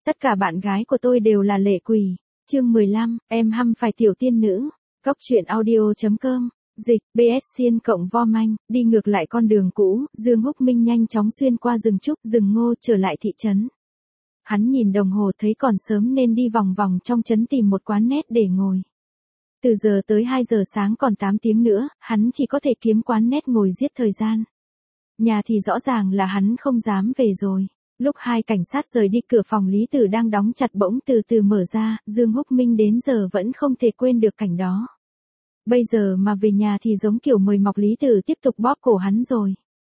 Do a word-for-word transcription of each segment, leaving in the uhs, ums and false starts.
Tất cả bạn gái của tôi đều là lệ quỷ. Chương mười lăm, em hăm phải tiểu tiên nữ. Cóc truyện audio chấm com. Dịch, bê ét Xiên cộng vo manh, đi ngược lại con đường cũ, Dương Húc Minh nhanh chóng xuyên qua rừng trúc, rừng ngô trở lại thị trấn. Hắn nhìn đồng hồ thấy còn sớm nên đi vòng vòng trong trấn tìm một quán nét để ngồi. Từ giờ tới hai giờ sáng còn tám tiếng nữa, hắn chỉ có thể kiếm quán nét ngồi giết thời gian. Nhà thì rõ ràng là hắn không dám về rồi. Lúc hai cảnh sát rời đi, cửa phòng Lý Tử đang đóng chặt bỗng từ từ mở ra, Dương Húc Minh đến giờ vẫn không thể quên được cảnh đó. Bây giờ mà về nhà thì giống kiểu mời mọc Lý Tử tiếp tục bóp cổ hắn rồi.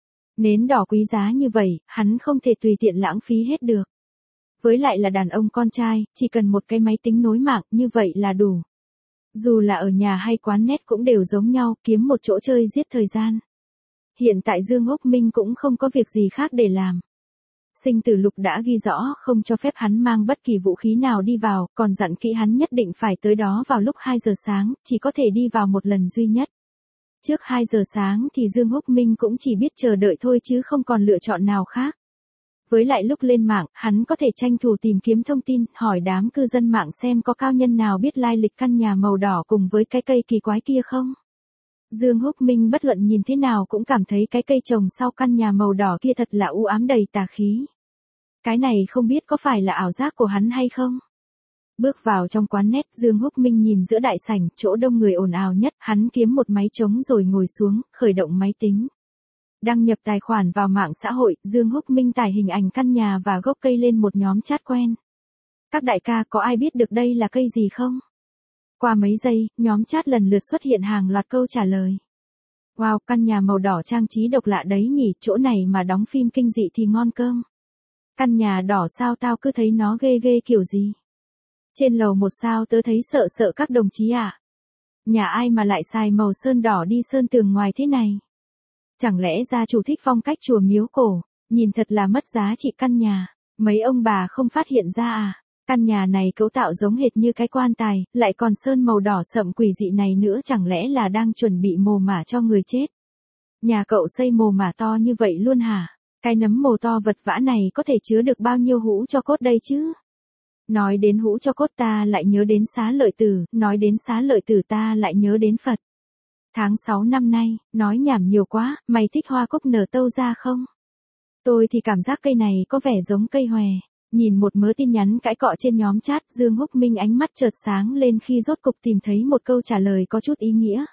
Nến đỏ quý giá như vậy, hắn không thể tùy tiện lãng phí hết được. Với lại là đàn ông con trai, chỉ cần một cái máy tính nối mạng như vậy là đủ. Dù là ở nhà hay quán nét cũng đều giống nhau, kiếm một chỗ chơi giết thời gian. Hiện tại Dương Húc Minh cũng không có việc gì khác để làm. Sinh tử lục đã ghi rõ không cho phép hắn mang bất kỳ vũ khí nào đi vào, còn dặn kỹ hắn nhất định phải tới đó vào lúc hai giờ sáng, chỉ có thể đi vào một lần duy nhất. Trước hai giờ sáng thì Dương Húc Minh cũng chỉ biết chờ đợi thôi chứ không còn lựa chọn nào khác. Với lại lúc lên mạng, hắn có thể tranh thủ tìm kiếm thông tin, hỏi đám cư dân mạng xem có cao nhân nào biết lai lịch căn nhà màu đỏ cùng với cái cây kỳ quái kia không. Dương Húc Minh bất luận nhìn thế nào cũng cảm thấy cái cây trồng sau căn nhà màu đỏ kia thật là u ám đầy tà khí. Cái này không biết có phải là ảo giác của hắn hay không? Bước vào trong quán nét, Dương Húc Minh nhìn giữa đại sảnh, chỗ đông người ồn ào nhất, hắn kiếm một máy trống rồi ngồi xuống, khởi động máy tính. Đăng nhập tài khoản vào mạng xã hội, Dương Húc Minh tải hình ảnh căn nhà và gốc cây lên một nhóm chat quen. Các đại ca, có ai biết được đây là cây gì không? Qua mấy giây, nhóm chat lần lượt xuất hiện hàng loạt câu trả lời. Wow, căn nhà màu đỏ trang trí độc lạ đấy nhỉ, chỗ này mà đóng phim kinh dị thì ngon cơm. Căn nhà đỏ sao tao cứ thấy nó ghê ghê kiểu gì. Trên lầu một sao tớ thấy sợ sợ các đồng chí ạ. À? Nhà ai mà lại xài màu sơn đỏ đi sơn tường ngoài thế này? Chẳng lẽ gia chủ thích phong cách chùa miếu cổ, nhìn thật là mất giá trị căn nhà, mấy ông bà không phát hiện ra à? Căn nhà này cấu tạo giống hệt như cái quan tài, lại còn sơn màu đỏ sậm quỷ dị này nữa, chẳng lẽ là đang chuẩn bị mồ mả cho người chết? Nhà cậu xây mồ mả to như vậy luôn hả? Cái nấm mồ to vật vã này có thể chứa được bao nhiêu hũ cho cốt đây chứ? Nói đến hũ cho cốt ta lại nhớ đến Xá Lợi Tử, nói đến Xá Lợi Tử ta lại nhớ đến Phật. Tháng sáu năm nay, nói nhảm nhiều quá, mày thích hoa cúc nở tâu ra không? Tôi thì cảm giác cây này có vẻ giống cây hòe. Nhìn một mớ tin nhắn cãi cọ trên nhóm chat, Dương Húc Minh ánh mắt chợt sáng lên khi rốt cục tìm thấy một câu trả lời có chút ý nghĩa.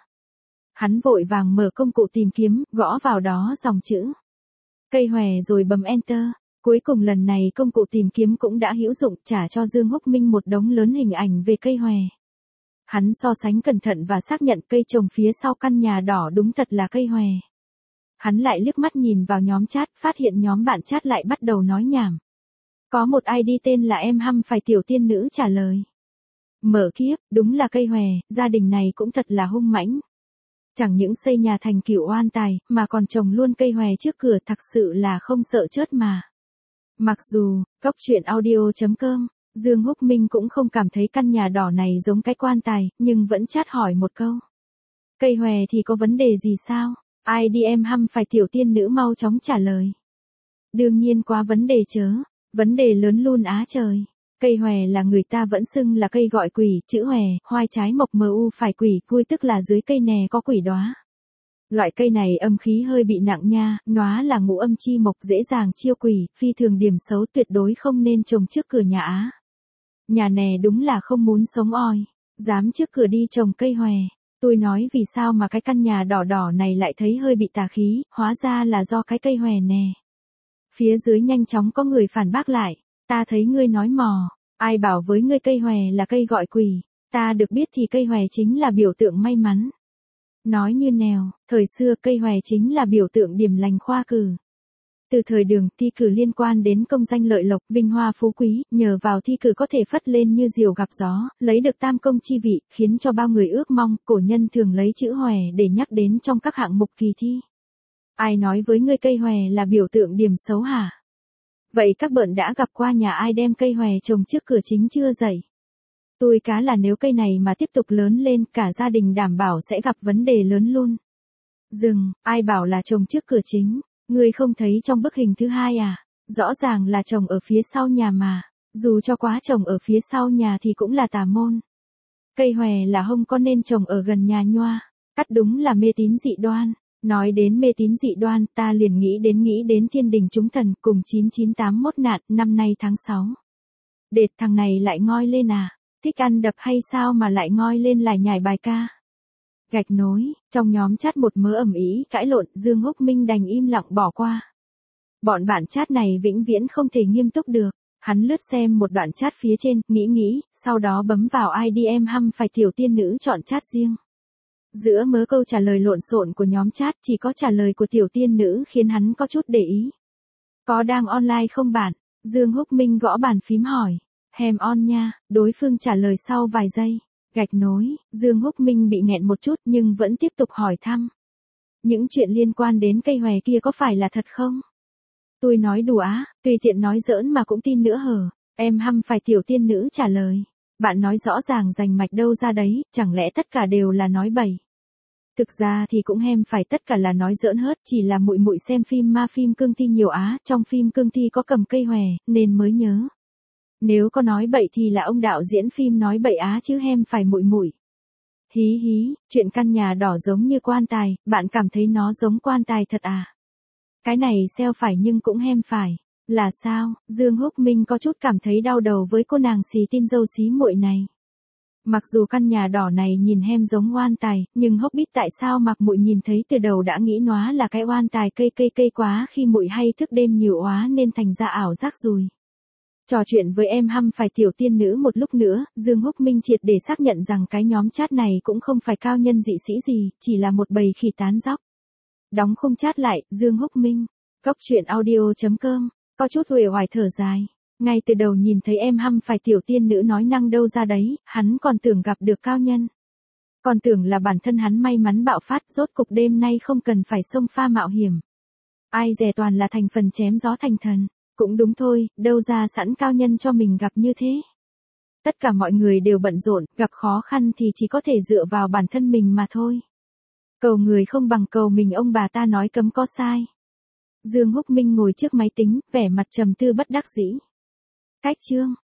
Hắn vội vàng mở công cụ tìm kiếm, gõ vào đó dòng chữ cây hòe rồi bấm enter. Cuối cùng lần này công cụ tìm kiếm cũng đã hữu dụng, trả cho Dương Húc Minh một đống lớn hình ảnh về cây hòe. Hắn so sánh cẩn thận và xác nhận cây trồng phía sau căn nhà đỏ đúng thật là cây hòe. Hắn lại liếc mắt nhìn vào nhóm chat, phát hiện nhóm bạn chat lại bắt đầu nói nhảm. Có một i đê tên là em hăm phải tiểu tiên nữ trả lời. Mở kiếp, đúng là cây hòe, gia đình này cũng thật là hung mãnh. Chẳng những xây nhà thành kiểu oan tài, mà còn trồng luôn cây hòe trước cửa, thật sự là không sợ chết mà. Mặc dù, cóc truyện audio chấm com, Dương Húc Minh cũng không cảm thấy căn nhà đỏ này giống cái quan tài, nhưng vẫn chat hỏi một câu. Cây hòe thì có vấn đề gì sao? i đê em hăm phải tiểu tiên nữ mau chóng trả lời. Đương nhiên quá vấn đề chớ. Vấn đề lớn luôn á trời. Cây hòe là người ta vẫn xưng là cây gọi quỷ, chữ hòe, hoai trái mộc mu phải quỷ, cui tức là dưới cây nè có quỷ đóa. Loại cây này âm khí hơi bị nặng nha, nóa là ngũ âm chi mộc dễ dàng chiêu quỷ, phi thường điểm xấu, tuyệt đối không nên trồng trước cửa nhà á. Nhà nè đúng là không muốn sống oi, dám trước cửa đi trồng cây hòe. Tôi nói vì sao mà cái căn nhà đỏ đỏ này lại thấy hơi bị tà khí, hóa ra là do cái cây hòe nè. Phía dưới nhanh chóng có người phản bác lại, ta thấy ngươi nói mò, ai bảo với ngươi cây hòe là cây gọi quỷ, ta được biết thì cây hòe chính là biểu tượng may mắn. Nói như nèo, thời xưa cây hòe chính là biểu tượng điểm lành khoa cử. Từ thời Đường, thi cử liên quan đến công danh lợi lộc, vinh hoa phú quý, nhờ vào thi cử có thể phất lên như diều gặp gió, lấy được tam công chi vị, khiến cho bao người ước mong, cổ nhân thường lấy chữ hòe để nhắc đến trong các hạng mục kỳ thi. Ai nói với ngươi cây hòe là biểu tượng điểm xấu hả? Vậy các bạn đã gặp qua nhà ai đem cây hòe trồng trước cửa chính chưa dậy? Tôi cá là nếu cây này mà tiếp tục lớn lên, cả gia đình đảm bảo sẽ gặp vấn đề lớn luôn. Dừng, ai bảo là trồng trước cửa chính? Ngươi không thấy trong bức hình thứ hai à? Rõ ràng là trồng ở phía sau nhà mà. Dù cho quá trồng ở phía sau nhà thì cũng là tà môn. Cây hòe là không có nên trồng ở gần nhà nhoa, cắt đúng là mê tín dị đoan. Nói đến mê tín dị đoan, ta liền nghĩ đến nghĩ đến thiên đình chúng thần cùng chín chín tám mốt nạn năm nay tháng sáu. Đệt thằng này lại ngoi lên à, thích ăn đập hay sao mà lại ngoi lên lại nhảy bài ca. Gạch nối, trong nhóm chat một mớ ầm ĩ cãi lộn, Dương Húc Minh đành im lặng bỏ qua. Bọn bạn chat này vĩnh viễn không thể nghiêm túc được. Hắn lướt xem một đoạn chat phía trên, nghĩ nghĩ, sau đó bấm vào i đê em hăm phải tiểu tiên nữ chọn chat riêng. Giữa mớ câu trả lời lộn xộn của nhóm chat chỉ có trả lời của tiểu tiên nữ khiến hắn có chút để ý. Có đang online không bạn? Dương Húc Minh gõ bàn phím hỏi. Hèm on nha, đối phương trả lời sau vài giây. Gạch nối, Dương Húc Minh bị nghẹn một chút nhưng vẫn tiếp tục hỏi thăm. Những chuyện liên quan đến cây hòe kia có phải là thật không? Tôi nói đùa á, tùy tiện nói giỡn mà cũng tin nữa hờ. Em hăm phải tiểu tiên nữ trả lời. Bạn nói rõ ràng rành mạch đâu ra đấy, chẳng lẽ tất cả đều là nói bậy? Thực ra thì cũng hem phải tất cả là nói giỡn hớt, chỉ là muội muội xem phim ma phim cương thi nhiều á, trong phim cương thi có cầm cây hòe, nên mới nhớ. Nếu có nói bậy thì là ông đạo diễn phim nói bậy á chứ hem phải muội muội. Hí hí, chuyện căn nhà đỏ giống như quan tài, bạn cảm thấy nó giống quan tài thật à? Cái này xeo phải nhưng cũng hem phải. Là sao? Dương Húc Minh có chút cảm thấy đau đầu với cô nàng xì tin dâu xí muội này. Mặc dù căn nhà đỏ này nhìn hem giống oan tài, nhưng hốc biết tại sao Mạc muội nhìn thấy từ đầu đã nghĩ nó là cái oan tài cây cây cây quá khi muội hay thức đêm nhiều quá nên thành ra ảo giác rồi. Trò chuyện với em hăm phải tiểu tiên nữ một lúc nữa, Dương Húc Minh triệt để xác nhận rằng cái nhóm chat này cũng không phải cao nhân dị sĩ gì, chỉ là một bầy khỉ tán dóc. Đóng khung chat lại, Dương Húc Minh. Cốc truyện audio chấm com, có chút uể oải thở dài. Ngay từ đầu nhìn thấy em hăm phải tiểu tiên nữ nói năng đâu ra đấy, hắn còn tưởng gặp được cao nhân. Còn tưởng là bản thân hắn may mắn bạo phát, rốt cục đêm nay không cần phải xông pha mạo hiểm. Ai dè toàn là thành phần chém gió thành thần. Cũng đúng thôi, đâu ra sẵn cao nhân cho mình gặp như thế. Tất cả mọi người đều bận rộn, gặp khó khăn thì chỉ có thể dựa vào bản thân mình mà thôi. Cầu người không bằng cầu mình, ông bà ta nói cấm có sai. Dương Húc Minh ngồi trước máy tính, vẻ mặt trầm tư bất đắc dĩ. Cách chương